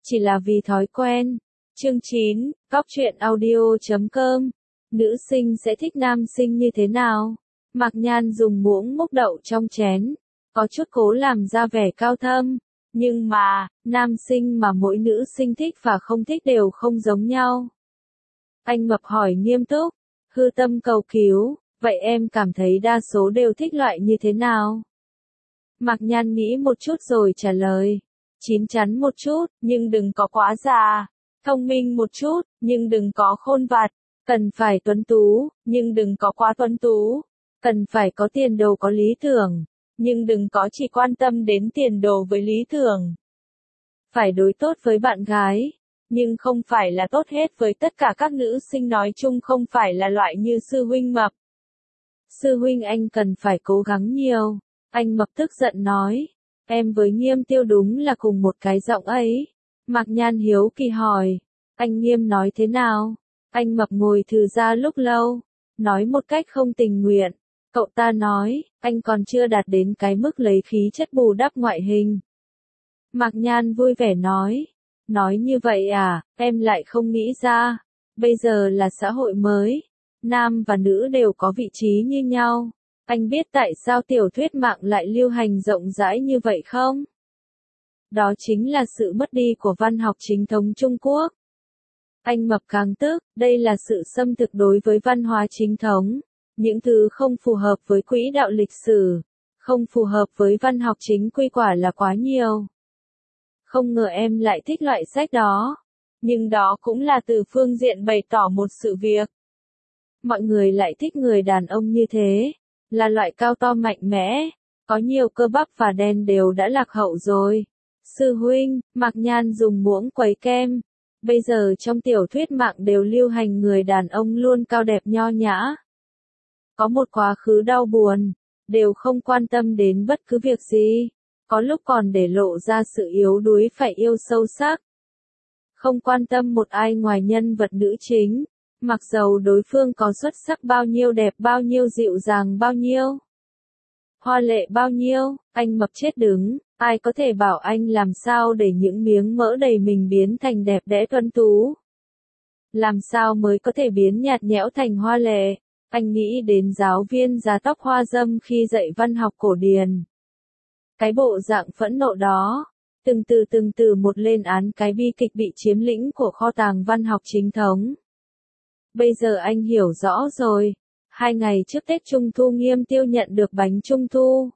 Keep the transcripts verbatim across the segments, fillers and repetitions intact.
chỉ là vì thói quen. Chương chín, Cóc truyện audio chấm com. Nữ sinh sẽ thích nam sinh như thế nào? Mạc Nhan dùng muỗng múc đậu trong chén, có chút cố làm ra vẻ cao thâm. Nhưng mà, nam sinh mà mỗi nữ sinh thích và không thích đều không giống nhau. Anh Mập hỏi nghiêm túc, hư tâm cầu cứu, vậy em cảm thấy đa số đều thích loại như thế nào? Mạc Nhan nghĩ một chút rồi trả lời, chín chắn một chút, nhưng đừng có quá già, thông minh một chút, nhưng đừng có khôn vặt, cần phải tuấn tú, nhưng đừng có quá tuấn tú, cần phải có tiền đồ có lý tưởng, nhưng đừng có chỉ quan tâm đến tiền đồ với lý tưởng. Phải đối tốt với bạn gái, nhưng không phải là tốt hết với tất cả các nữ sinh, nói chung không phải là loại như sư huynh Mập. Sư huynh anh cần phải cố gắng nhiều. Anh Mập tức giận nói, em với Nghiêm Tiêu đúng là cùng một cái giọng ấy. Mạc Nhan hiếu kỳ hỏi, anh Nghiêm nói thế nào? Anh Mập ngồi thừ ra lúc lâu, nói một cách không tình nguyện. Cậu ta nói, anh còn chưa đạt đến cái mức lấy khí chất bù đắp ngoại hình. Mạc Nhan vui vẻ nói, nói như vậy à, em lại không nghĩ ra. Bây giờ là xã hội mới, nam và nữ đều có vị trí như nhau. Anh biết tại sao tiểu thuyết mạng lại lưu hành rộng rãi như vậy không? Đó chính là sự mất đi của văn học chính thống Trung Quốc. Anh Mập càng tức, đây là sự xâm thực đối với văn hóa chính thống. Những thứ không phù hợp với quỹ đạo lịch sử, không phù hợp với văn học chính quy quả là quá nhiều. Không ngờ em lại thích loại sách đó. Nhưng đó cũng là từ phương diện bày tỏ một sự việc. Mọi người lại thích người đàn ông như thế, là loại cao to mạnh mẽ, có nhiều cơ bắp và đen đều đã lạc hậu rồi. Sư huynh, Mạc Nhan dùng muỗng quấy kem. Bây giờ trong tiểu thuyết mạng đều lưu hành người đàn ông luôn cao đẹp nho nhã. Có một quá khứ đau buồn, đều không quan tâm đến bất cứ việc gì, có lúc còn để lộ ra sự yếu đuối phải yêu sâu sắc. Không quan tâm một ai ngoài nhân vật nữ chính, mặc dầu đối phương có xuất sắc bao nhiêu, đẹp bao nhiêu, dịu dàng bao nhiêu, hoa lệ bao nhiêu. Anh Mập chết đứng, ai có thể bảo anh làm sao để những miếng mỡ đầy mình biến thành đẹp đẽ tuấn tú? Làm sao mới có thể biến nhạt nhẽo thành hoa lệ? Anh nghĩ đến giáo viên già tóc hoa dâm khi dạy văn học cổ điển. Cái bộ dạng phẫn nộ đó, từng từ từng từ một lên án cái bi kịch bị chiếm lĩnh của kho tàng văn học chính thống. Bây giờ anh hiểu rõ rồi. Hai ngày trước Tết Trung Thu Nghiêm Tiêu nhận được bánh Trung Thu.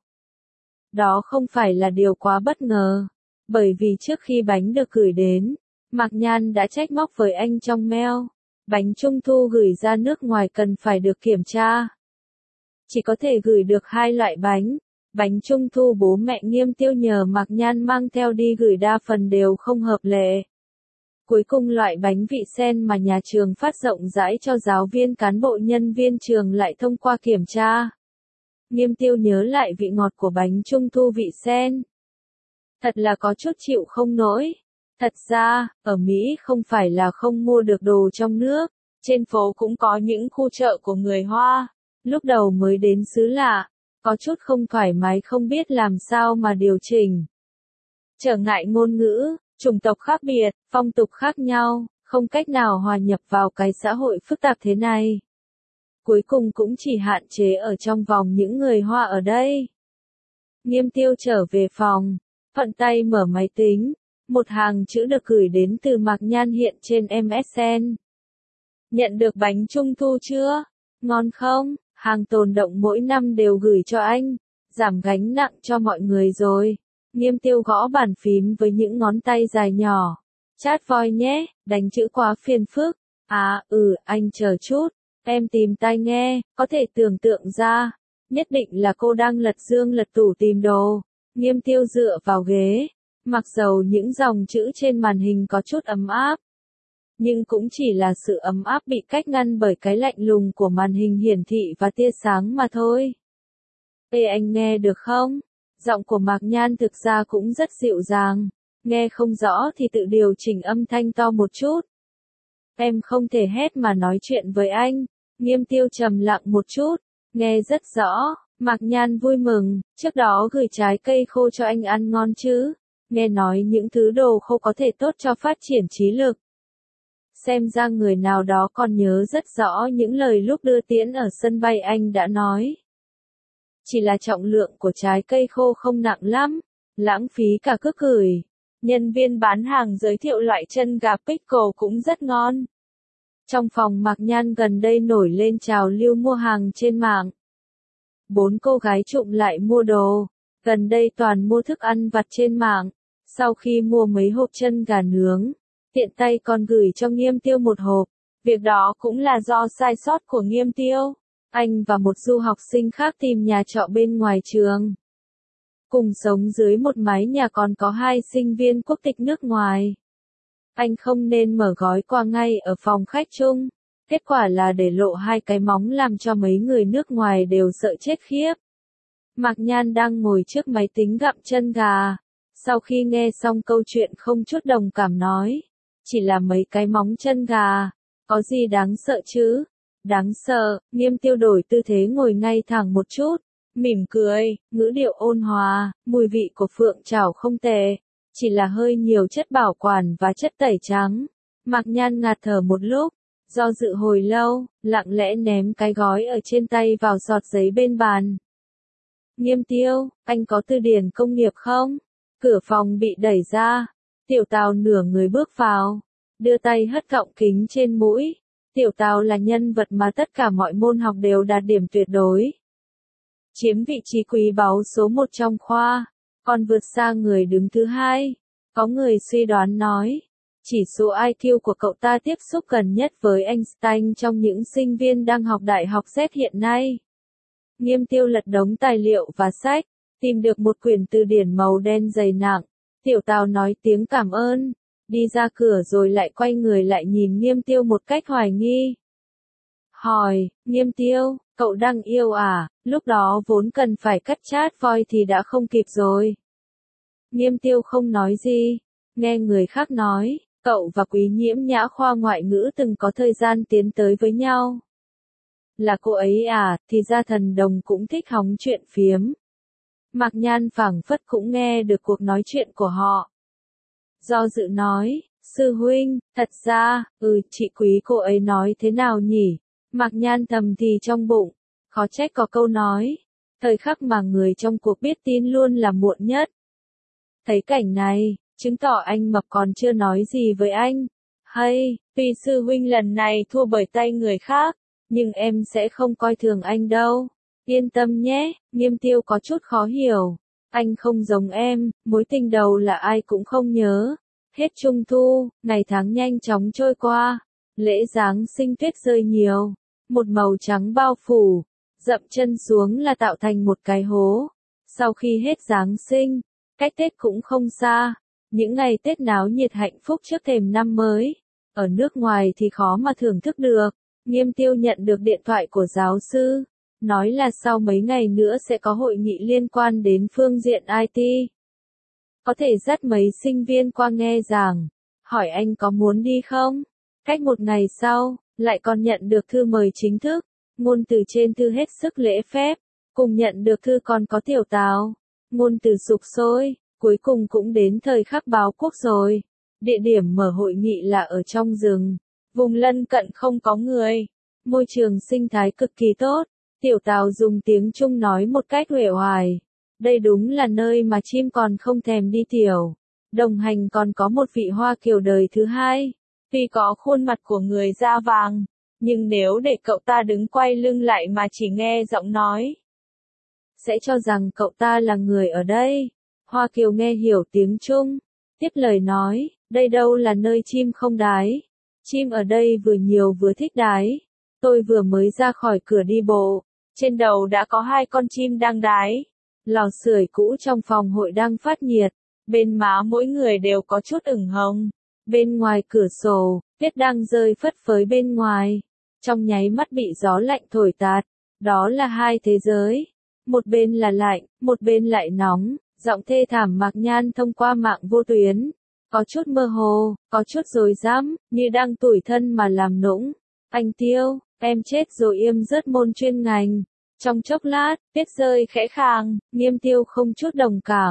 Đó không phải là điều quá bất ngờ, bởi vì trước khi bánh được gửi đến, Mạc Nhan đã trách móc với anh trong mail. Bánh Trung Thu gửi ra nước ngoài cần phải được kiểm tra. Chỉ có thể gửi được hai loại bánh. Bánh Trung Thu bố mẹ Nghiêm Tiêu nhờ Mạc Nhan mang theo đi gửi đa phần đều không hợp lệ. Cuối cùng loại bánh vị sen mà nhà trường phát rộng rãi cho giáo viên cán bộ nhân viên trường lại thông qua kiểm tra. Nghiêm Tiêu nhớ lại vị ngọt của bánh Trung Thu vị sen. Thật là có chút chịu không nổi. Thật ra, ở Mỹ không phải là không mua được đồ trong nước, trên phố cũng có những khu chợ của người Hoa. Lúc đầu mới đến xứ lạ, có chút không thoải mái không biết làm sao mà điều chỉnh. Trở ngại ngôn ngữ, chủng tộc khác biệt, phong tục khác nhau, không cách nào hòa nhập vào cái xã hội phức tạp thế này. Cuối cùng cũng chỉ hạn chế ở trong vòng những người Hoa ở đây. Nghiêm Tiêu trở về phòng, thuận tay mở máy tính. Một hàng chữ được gửi đến từ Mạc Nhan hiện trên em ét en. Nhận được bánh Trung Thu chưa? Ngon không? Hàng tồn động mỗi năm đều gửi cho anh. Giảm gánh nặng cho mọi người rồi. Nghiêm Tiêu gõ bàn phím với những ngón tay dài nhỏ. Chat voi nhé, đánh chữ quá phiền phức. À, ừ, anh chờ chút. Em tìm tai nghe, có thể tưởng tượng ra. Nhất định là cô đang lật dương lật tủ tìm đồ. Nghiêm Tiêu dựa vào ghế. Mặc dầu những dòng chữ trên màn hình có chút ấm áp, nhưng cũng chỉ là sự ấm áp bị cách ngăn bởi cái lạnh lùng của màn hình hiển thị và tia sáng mà thôi. Ê anh nghe được không? Giọng của Mạc Nhan thực ra cũng rất dịu dàng, nghe không rõ thì tự điều chỉnh âm thanh to một chút. Em không thể hét mà nói chuyện với anh. Nghiêm Tiêu trầm lặng một chút, nghe rất rõ. Mạc Nhan vui mừng, trước đó gửi trái cây khô cho anh ăn ngon chứ? nghe nói những thứ đồ khô có thể tốt cho phát triển trí lực. Xem ra người nào đó còn nhớ rất rõ những lời lúc đưa tiễn ở sân bay anh đã nói. Chỉ là trọng lượng của trái cây khô không nặng lắm, lãng phí cả cước gửi. Nhân viên bán hàng giới thiệu loại chân gà pickle cũng rất ngon. Trong phòng Mạc Nhan gần đây nổi lên trào lưu mua hàng trên mạng. Bốn cô gái trụm lại mua đồ, gần đây toàn mua thức ăn vặt trên mạng. Sau khi mua mấy hộp chân gà nướng, tiện tay còn gửi cho Nghiêm Tiêu một hộp. Việc đó cũng là do sai sót của Nghiêm Tiêu. Anh và một du học sinh khác tìm nhà trọ bên ngoài trường. Cùng sống dưới một mái nhà còn có hai sinh viên quốc tịch nước ngoài. Anh không nên mở gói quà ngay ở phòng khách chung. Kết quả là để lộ hai cái móng làm cho mấy người nước ngoài đều sợ chết khiếp. Mạc Nhan đang ngồi trước máy tính gặm chân gà. Sau khi nghe xong câu chuyện không chút đồng cảm nói. Chỉ là mấy cái móng chân gà. Có gì đáng sợ chứ? Đáng sợ, Nghiêm Tiêu đổi tư thế ngồi ngay thẳng một chút. Mỉm cười, ngữ điệu ôn hòa, mùi vị của phượng chảo không tệ. Chỉ là hơi nhiều chất bảo quản và chất tẩy trắng. Mạc Nhan ngạt thở một lúc. Do dự hồi lâu, lặng lẽ ném cái gói ở trên tay vào giọt giấy bên bàn. Nghiêm Tiêu, anh có từ điển công nghiệp không? Cửa phòng bị đẩy ra. Tiểu Tào nửa người bước vào. Đưa tay hất gọng kính trên mũi. Tiểu Tào là nhân vật mà tất cả mọi môn học đều đạt điểm tuyệt đối. Chiếm vị trí quý báu số một trong khoa. Còn vượt xa người đứng thứ hai. Có người suy đoán nói. Chỉ số i kiu của cậu ta tiếp xúc gần nhất với Einstein trong những sinh viên đang học đại học Z hiện nay. Nghiêm Tiêu lật đống tài liệu và sách, tìm được một quyển từ điển màu đen dày nặng. Tiểu Tào nói tiếng cảm ơn, đi ra cửa rồi lại quay người lại nhìn Nghiêm Tiêu một cách hoài nghi. Hỏi, Nghiêm Tiêu, cậu đang yêu à? Lúc đó vốn cần phải cắt chat voi thì đã không kịp rồi. Nghiêm Tiêu không nói gì, nghe người khác nói. Cậu và Quý Nhiễm Nhã khoa ngoại ngữ từng có thời gian tiến tới với nhau. Là cô ấy à, thì ra Thần Đồng cũng thích hóng chuyện phiếm. Mạc Nhan phảng phất cũng nghe được cuộc nói chuyện của họ. Do dự nói, sư huynh, thật ra, ừ, chị Quý cô ấy nói thế nào nhỉ? Mạc Nhan thầm thì trong bụng, khó trách có câu nói. Thời khắc mà người trong cuộc biết tin luôn là muộn nhất. Thấy cảnh này, chứng tỏ anh mập còn chưa nói gì với anh. Hay, tuy sư huynh lần này thua bởi tay người khác, nhưng em sẽ không coi thường anh đâu. Yên tâm nhé, Nghiêm Tiêu có chút khó hiểu. Anh không giống em, mối tình đầu là ai cũng không nhớ. Hết Trung thu, ngày tháng nhanh chóng trôi qua. Lễ Giáng sinh tuyết rơi nhiều. Một màu trắng bao phủ. Dậm chân xuống là tạo thành một cái hố. Sau khi hết Giáng sinh, cách Tết cũng không xa. Những ngày Tết náo nhiệt hạnh phúc trước thềm năm mới. Ở nước ngoài thì khó mà thưởng thức được. Nghiêm Tiêu nhận được điện thoại của giáo sư. Nói là sau mấy ngày nữa sẽ có hội nghị liên quan đến phương diện i tê. Có thể dắt mấy sinh viên qua nghe giảng. Hỏi anh có muốn đi không? Cách một ngày sau, lại còn nhận được thư mời chính thức. Ngôn từ trên thư hết sức lễ phép. Cùng nhận được thư còn có Tiểu Tào. Ngôn từ sục sôi. Cuối cùng cũng đến thời khắc báo quốc rồi. Địa điểm mở hội nghị là ở trong rừng. Vùng lân cận không có người. Môi trường sinh thái cực kỳ tốt. Tiểu Tào dùng tiếng Trung nói một cách uể oải. Đây đúng là nơi mà chim còn không thèm đi tiểu. Đồng hành còn có một vị Hoa Kiều đời thứ hai. Tuy có khuôn mặt của người da vàng, nhưng nếu để cậu ta đứng quay lưng lại mà chỉ nghe giọng nói, sẽ cho rằng cậu ta là người ở đây. Hoa Kiều nghe hiểu tiếng Trung, tiếp lời nói, đây đâu là nơi chim không đái. Chim ở đây vừa nhiều vừa thích đái. Tôi vừa mới ra khỏi cửa đi bộ, trên đầu đã có hai con chim đang đái. Lò sưởi cũ trong phòng hội đang phát nhiệt, bên má mỗi người đều có chút ửng hồng. Bên ngoài cửa sổ, tuyết đang rơi phất phới bên ngoài. Trong nháy mắt bị gió lạnh thổi tạt. Đó là hai thế giới. Một bên là lạnh, một bên lại nóng. Giọng thê thảm Mạc Nhan thông qua mạng vô tuyến. Có chút mơ hồ, có chút rối rắm, như đang tủi thân mà làm nũng. Anh Tiêu, em chết rồi im rớt môn chuyên ngành. Trong chốc lát, tuyết rơi khẽ khàng, Nghiêm Tiêu không chút đồng cảm.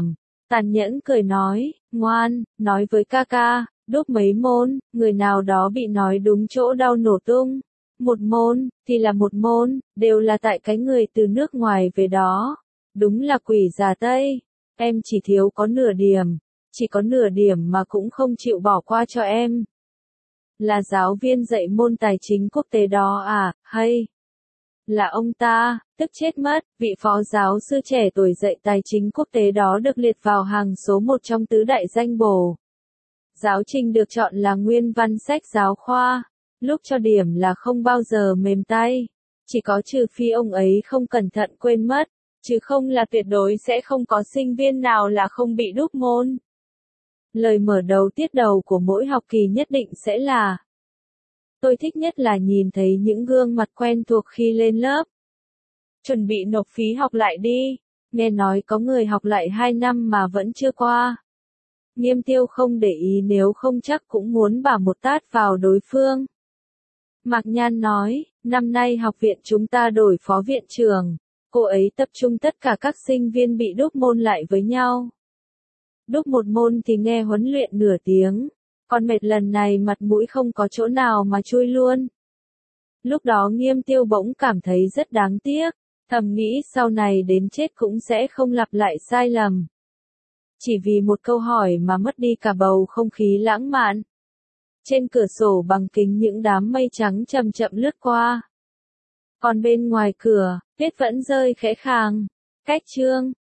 Tàn nhẫn cười nói, ngoan, nói với ca ca, đúc mấy môn, người nào đó bị nói đúng chỗ đau nổ tung. Một môn, thì là một môn, đều là tại cái người từ nước ngoài về đó. Đúng là quỷ già Tây, em chỉ thiếu có nửa điểm, chỉ có nửa điểm mà cũng không chịu bỏ qua cho em. Là giáo viên dạy môn tài chính quốc tế đó à, hay? Là ông ta, tức chết mất, vị phó giáo sư trẻ tuổi dạy tài chính quốc tế đó được liệt vào hàng số một trong tứ đại danh bổ. Giáo trình được chọn là nguyên văn sách giáo khoa, lúc cho điểm là không bao giờ mềm tay, chỉ có trừ phi ông ấy không cẩn thận quên mất, chứ không là tuyệt đối sẽ không có sinh viên nào là không bị đúp môn. Lời mở đầu tiết đầu của mỗi học kỳ nhất định sẽ là: tôi thích nhất là nhìn thấy những gương mặt quen thuộc khi lên lớp. Chuẩn bị nộp phí học lại đi, nghe nói có người học lại hai năm mà vẫn chưa qua. Nghiêm Tiêu không để ý nếu không chắc cũng muốn bả một tát vào đối phương. Mạc Nhan nói, năm nay học viện chúng ta đổi phó viện trưởng, cô ấy tập trung tất cả các sinh viên bị đúc môn lại với nhau. Đúc một môn thì nghe huấn luyện nửa tiếng, còn mệt lần này mặt mũi không có chỗ nào mà chui luôn. Lúc đó Nghiêm Tiêu bỗng cảm thấy rất đáng tiếc, thầm nghĩ sau này đến chết cũng sẽ không lặp lại sai lầm. Chỉ vì một câu hỏi mà mất đi cả bầu không khí lãng mạn. Trên cửa sổ bằng kính những đám mây trắng chậm chậm lướt qua. Còn bên ngoài cửa, tuyết vẫn rơi khẽ khàng. Cách chương